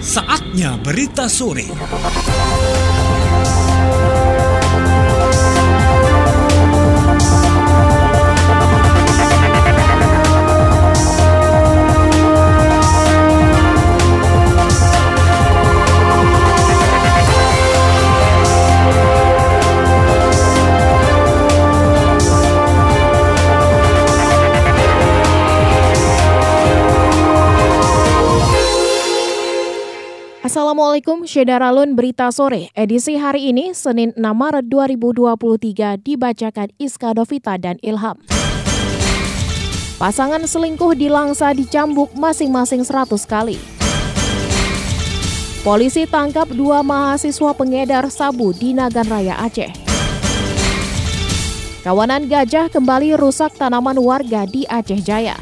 Saatnya berita sore. Assalamualaikum, Syedaralun Berita Sore. Edisi hari ini, Senin 6 Maret 2023, dibacakan Iska Dovita dan Ilham. Pasangan selingkuh di Langsa dicambuk masing-masing 100 kali. Polisi tangkap 2 mahasiswa pengedar sabu di Nagan Raya, Aceh. Kawanan gajah kembali rusak tanaman warga di Aceh Jaya.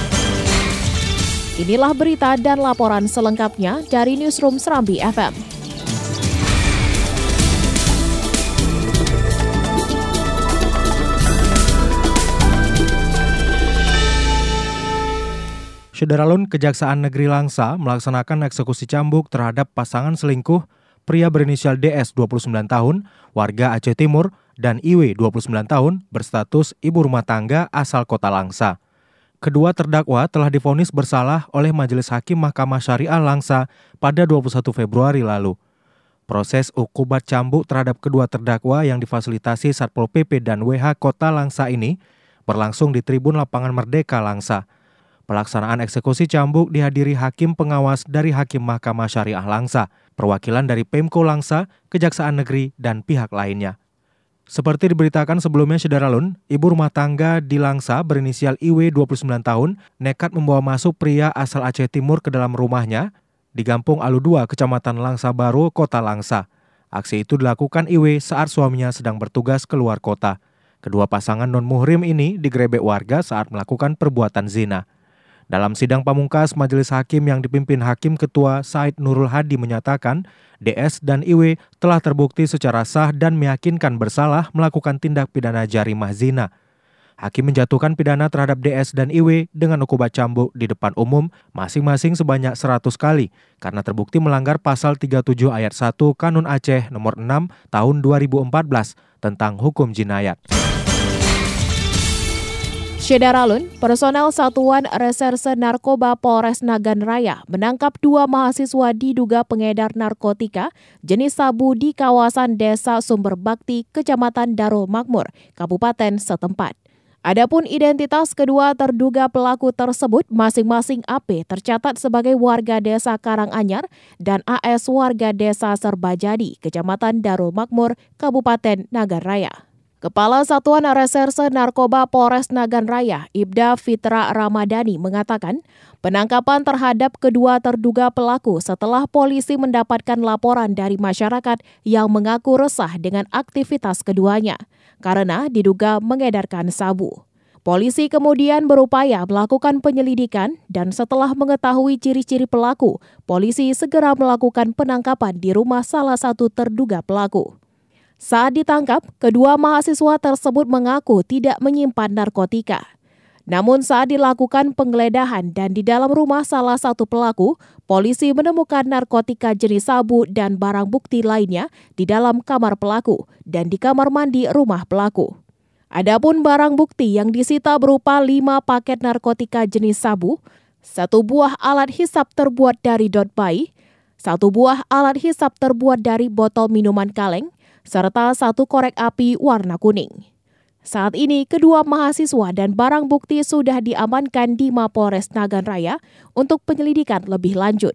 Inilah berita dan laporan selengkapnya dari Newsroom Serambi FM. Syedaralun, Kejaksaan Negeri Langsa melaksanakan eksekusi cambuk terhadap pasangan selingkuh pria berinisial DS 29 tahun, warga Aceh Timur, dan IW 29 tahun berstatus ibu rumah tangga asal kota Langsa. Kedua terdakwa telah divonis bersalah oleh Majelis Hakim Mahkamah Syariah Langsa pada 21 Februari lalu. Proses ukubat cambuk terhadap kedua terdakwa yang difasilitasi Satpol PP dan WH Kota Langsa ini berlangsung di Tribun Lapangan Merdeka Langsa. Pelaksanaan eksekusi cambuk dihadiri hakim pengawas dari Hakim Mahkamah Syariah Langsa, perwakilan dari Pemko Langsa, Kejaksaan Negeri, dan pihak lainnya. Seperti diberitakan sebelumnya, Syedaralun, ibu rumah tangga di Langsa berinisial IW 29 tahun nekat membawa masuk pria asal Aceh Timur ke dalam rumahnya di Gampung Alu 2, Kecamatan Langsa Baru, Kota Langsa. Aksi itu dilakukan IW saat suaminya sedang bertugas keluar kota. Kedua pasangan non-muhrim ini digerebek warga saat melakukan perbuatan zina. Dalam sidang pamungkas, Majelis Hakim yang dipimpin Hakim Ketua Said Nurul Hadi menyatakan DS dan IW telah terbukti secara sah dan meyakinkan bersalah melakukan tindak pidana jarimah zina. Hakim menjatuhkan pidana terhadap DS dan IW dengan hukuman cambuk di depan umum masing-masing sebanyak 100 kali karena terbukti melanggar pasal 37 ayat 1 Kanun Aceh nomor 6 tahun 2014 tentang hukum jinayat. Syedaralun, personel Satuan Reserse Narkoba Polres Nagan Raya menangkap 2 mahasiswa diduga pengedar narkotika jenis sabu di kawasan Desa Sumber Bakti, Kecamatan Darul Makmur, Kabupaten setempat. Adapun identitas kedua terduga pelaku tersebut masing-masing AP tercatat sebagai warga Desa Karanganyar dan AS warga Desa Serbajadi, Kecamatan Darul Makmur, Kabupaten Nagan Raya. Kepala Satuan Reserse Narkoba Polres Nagan Raya, Ibda Fitra Ramadhani mengatakan, penangkapan terhadap kedua terduga pelaku setelah polisi mendapatkan laporan dari masyarakat yang mengaku resah dengan aktivitas keduanya karena diduga mengedarkan sabu. Polisi kemudian berupaya melakukan penyelidikan dan setelah mengetahui ciri-ciri pelaku, polisi segera melakukan penangkapan di rumah salah satu terduga pelaku. Saat ditangkap, kedua mahasiswa tersebut mengaku tidak menyimpan narkotika. Namun saat dilakukan penggeledahan dan di dalam rumah salah satu pelaku, polisi menemukan narkotika jenis sabu dan barang bukti lainnya di dalam kamar pelaku dan di kamar mandi rumah pelaku. Adapun barang bukti yang disita berupa 5 paket narkotika jenis sabu, 1 buah alat hisap terbuat dari dot bayi, 1 buah alat hisap terbuat dari botol minuman kaleng, serta 1 korek api warna kuning. Saat ini, kedua mahasiswa dan barang bukti sudah diamankan di Mapolres Nagan Raya untuk penyelidikan lebih lanjut.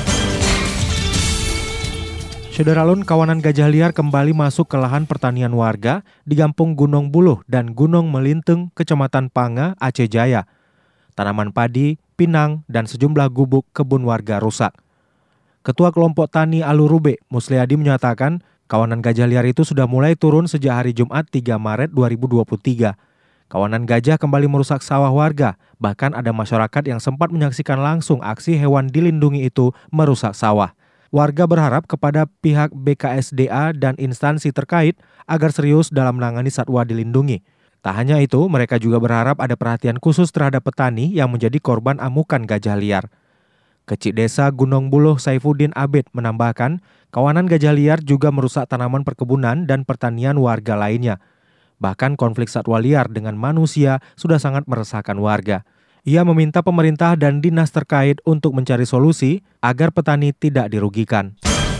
Syedaralun, kawanan gajah liar kembali masuk ke lahan pertanian warga di Gampung Gunung Buluh dan Gunung Melinteng, Kecamatan Panga, Aceh Jaya. Tanaman padi, pinang, dan sejumlah gubuk kebun warga rusak. Ketua Kelompok Tani Alurube, Musliadi menyatakan, kawanan gajah liar itu sudah mulai turun sejak hari Jumat 3 Maret 2023. Kawanan gajah kembali merusak sawah warga, bahkan ada masyarakat yang sempat menyaksikan langsung aksi hewan dilindungi itu merusak sawah. Warga berharap kepada pihak BKSDA dan instansi terkait agar serius dalam menangani satwa dilindungi. Tak hanya itu, mereka juga berharap ada perhatian khusus terhadap petani yang menjadi korban amukan gajah liar. Kecik Desa Gunung Buluh Saifuddin Abid menambahkan, kawanan gajah liar juga merusak tanaman perkebunan dan pertanian warga lainnya. Bahkan konflik satwa liar dengan manusia sudah sangat meresahkan warga. Ia meminta pemerintah dan dinas terkait untuk mencari solusi agar petani tidak dirugikan.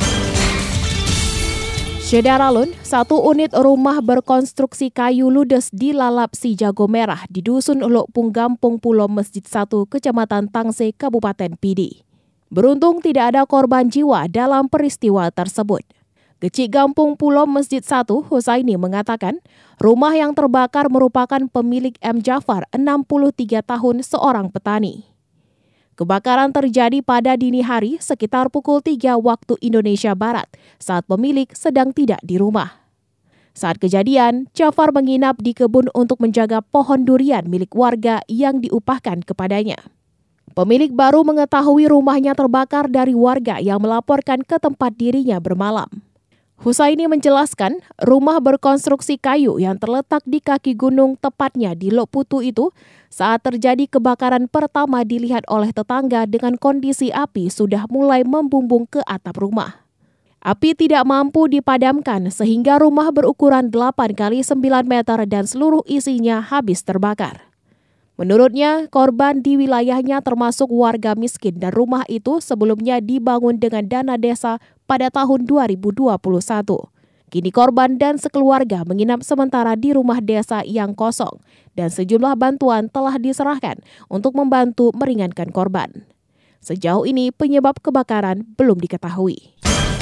Syedaralun, satu unit rumah berkonstruksi kayu ludes di Lalap Si Jago Merah di Dusun Lok Punggampung Pulau Masjid 1, Kecamatan Tangse, Kabupaten Pidi. Beruntung tidak ada korban jiwa dalam peristiwa tersebut. Kecik Gampung Pulau Masjid 1, Husaini mengatakan, rumah yang terbakar merupakan pemilik M. Jafar, 63 tahun, seorang petani. Kebakaran terjadi pada dini hari sekitar pukul 3 waktu Indonesia Barat saat pemilik sedang tidak di rumah. Saat kejadian, Jafar menginap di kebun untuk menjaga pohon durian milik warga yang diupahkan kepadanya. Pemilik baru mengetahui rumahnya terbakar dari warga yang melaporkan ke tempat dirinya bermalam. Husaini menjelaskan, rumah berkonstruksi kayu yang terletak di kaki gunung tepatnya di Lok Putu itu, saat terjadi kebakaran pertama dilihat oleh tetangga dengan kondisi api sudah mulai membumbung ke atap rumah. Api tidak mampu dipadamkan sehingga rumah berukuran 8 x 9 meter dan seluruh isinya habis terbakar. Menurutnya, korban di wilayahnya termasuk warga miskin dan rumah itu sebelumnya dibangun dengan dana desa pada tahun 2021. Kini korban dan sekeluarga menginap sementara di rumah desa yang kosong dan sejumlah bantuan telah diserahkan untuk membantu meringankan korban. Sejauh ini penyebab kebakaran belum diketahui.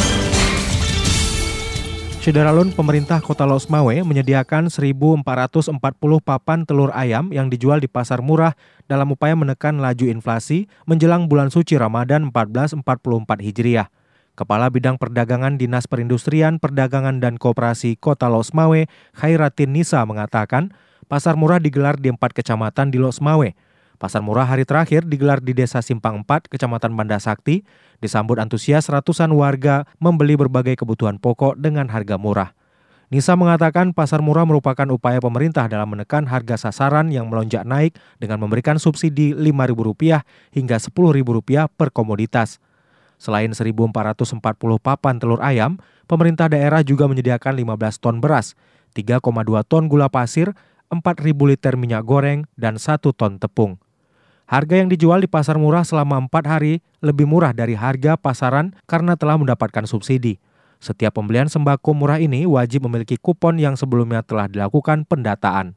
Syedaralun, pemerintah Kota Losmawe menyediakan 1.440 papan telur ayam yang dijual di pasar murah dalam upaya menekan laju inflasi menjelang bulan suci Ramadan 1444 Hijriah. Kepala Bidang Perdagangan Dinas Perindustrian, Perdagangan dan Koperasi Kota Losmawe, Khairatin Nisa mengatakan, pasar murah digelar di 4 kecamatan di Losmawe. Pasar murah hari terakhir digelar di Desa Simpang 4, Kecamatan Banda Sakti, disambut antusias ratusan warga membeli berbagai kebutuhan pokok dengan harga murah. Nisa mengatakan pasar murah merupakan upaya pemerintah dalam menekan harga sasaran yang melonjak naik dengan memberikan subsidi Rp5.000 hingga Rp10.000 per komoditas. Selain 1.440 papan telur ayam, pemerintah daerah juga menyediakan 15 ton beras, 3,2 ton gula pasir, 4.000 liter minyak goreng, dan 1 ton tepung. Harga yang dijual di pasar murah selama 4 hari lebih murah dari harga pasaran karena telah mendapatkan subsidi. Setiap pembelian sembako murah ini wajib memiliki kupon yang sebelumnya telah dilakukan pendataan.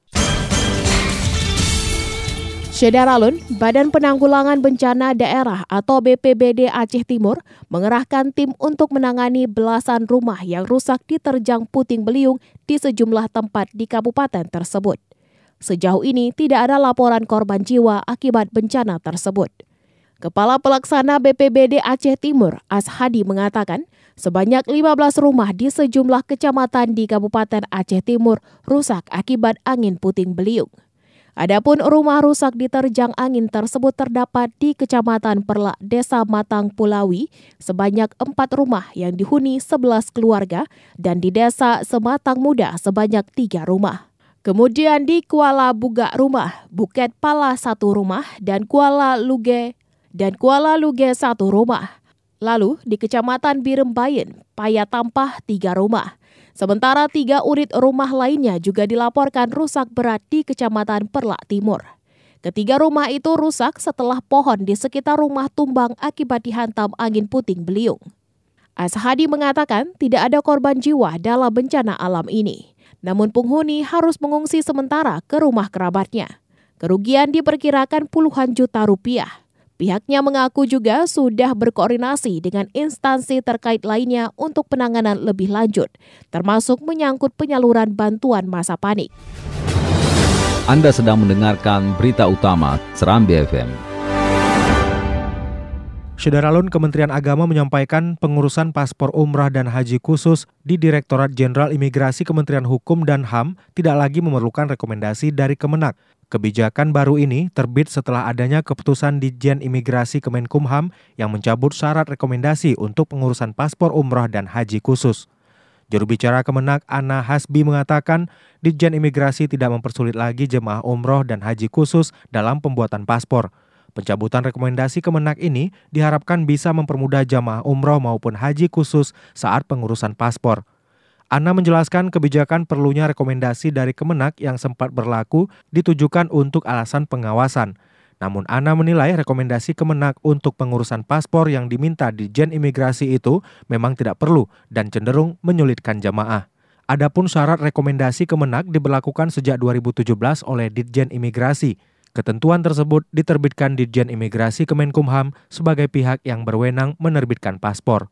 Syedaralun, Badan Penanggulangan Bencana Daerah atau BPBD Aceh Timur mengerahkan tim untuk menangani belasan rumah yang rusak diterjang puting beliung di sejumlah tempat di kabupaten tersebut. Sejauh ini tidak ada laporan korban jiwa akibat bencana tersebut. Kepala Pelaksana BPBD Aceh Timur, Ashadi mengatakan, sebanyak 15 rumah di sejumlah kecamatan di Kabupaten Aceh Timur rusak akibat angin puting beliung. Adapun rumah rusak diterjang angin tersebut terdapat di Kecamatan Perlak, Desa Matang Pulawi, sebanyak 4 rumah yang dihuni 11 keluarga, dan di Desa Sematang Muda sebanyak 3 rumah. Kemudian di Kuala Bugak rumah, Bukit Pala 1 rumah, dan Kuala Luge 1 rumah. Lalu di Kecamatan Birembayan, Paya Tampah 3 rumah. Sementara 3 unit rumah lainnya juga dilaporkan rusak berat di Kecamatan Perlak Timur. Ketiga rumah itu rusak setelah pohon di sekitar rumah tumbang akibat dihantam angin puting beliung. Ashadi mengatakan tidak ada korban jiwa dalam bencana alam ini. Namun penghuni harus mengungsi sementara ke rumah kerabatnya. Kerugian diperkirakan puluhan juta rupiah. Pihaknya mengaku juga sudah berkoordinasi dengan instansi terkait lainnya untuk penanganan lebih lanjut, termasuk menyangkut penyaluran bantuan masa panik. Anda sedang mendengarkan berita utama Serambi FM. Syedaralun, Kementerian Agama menyampaikan pengurusan paspor umrah dan haji khusus di Direktorat Jenderal Imigrasi Kementerian Hukum dan HAM tidak lagi memerlukan rekomendasi dari Kemenak. Kebijakan baru ini terbit setelah adanya keputusan Ditjen Imigrasi Kemenkumham yang mencabut syarat rekomendasi untuk pengurusan paspor umrah dan haji khusus. Juru bicara Kemenak, Ana Hasbi, mengatakan Ditjen Imigrasi tidak mempersulit lagi jemaah umroh dan haji khusus dalam pembuatan paspor. Pencabutan rekomendasi Kemenak ini diharapkan bisa mempermudah jamaah umroh maupun haji khusus saat pengurusan paspor. Ana menjelaskan kebijakan perlunya rekomendasi dari Kemenak yang sempat berlaku ditujukan untuk alasan pengawasan. Namun Ana menilai rekomendasi Kemenak untuk pengurusan paspor yang diminta Ditjen Imigrasi itu memang tidak perlu dan cenderung menyulitkan jamaah. Adapun syarat rekomendasi Kemenak diberlakukan sejak 2017 oleh Ditjen Imigrasi. Ketentuan tersebut diterbitkan Ditjen Imigrasi Kemenkumham sebagai pihak yang berwenang menerbitkan paspor.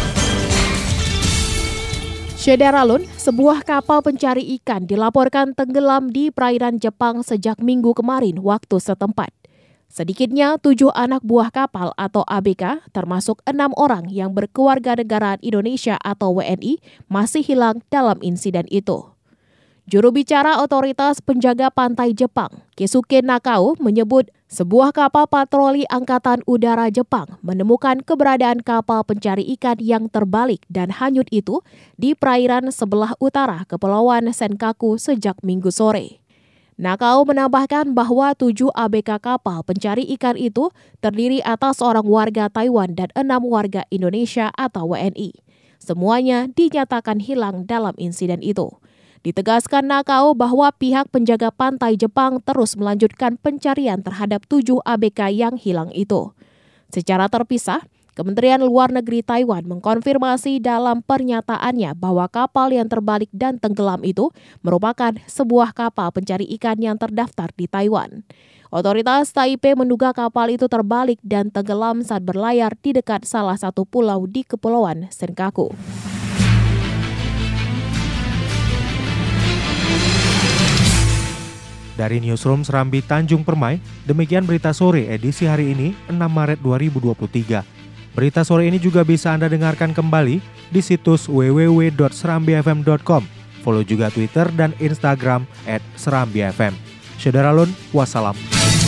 Syederalun, sebuah kapal pencari ikan dilaporkan tenggelam di perairan Jepang sejak Minggu kemarin waktu setempat. Sedikitnya 7 anak buah kapal atau ABK, termasuk 6 orang yang berkewarganegaraan Indonesia atau WNI, masih hilang dalam insiden itu. Juru bicara Otoritas Penjaga Pantai Jepang, Keisuke Nakao, menyebut sebuah kapal patroli Angkatan Udara Jepang menemukan keberadaan kapal pencari ikan yang terbalik dan hanyut itu di perairan sebelah utara Kepulauan Senkaku sejak Minggu sore. Nakao menambahkan bahwa 7 ABK kapal pencari ikan itu terdiri atas seorang warga Taiwan dan 6 warga Indonesia atau WNI. Semuanya dinyatakan hilang dalam insiden itu. Ditegaskan Nakao bahwa pihak penjaga pantai Jepang terus melanjutkan pencarian terhadap 7 ABK yang hilang itu. Secara terpisah, Kementerian Luar Negeri Taiwan mengkonfirmasi dalam pernyataannya bahwa kapal yang terbalik dan tenggelam itu merupakan sebuah kapal pencari ikan yang terdaftar di Taiwan. Otoritas Taipei menduga kapal itu terbalik dan tenggelam saat berlayar di dekat salah satu pulau di Kepulauan Senkaku. Dari Newsroom Serambi Tanjung Permai, demikian berita sore edisi hari ini 6 Maret 2023. Berita sore ini juga bisa Anda dengarkan kembali di situs www.serambifm.com. Follow juga Twitter dan Instagram @serambifm. Syederalun, wassalam.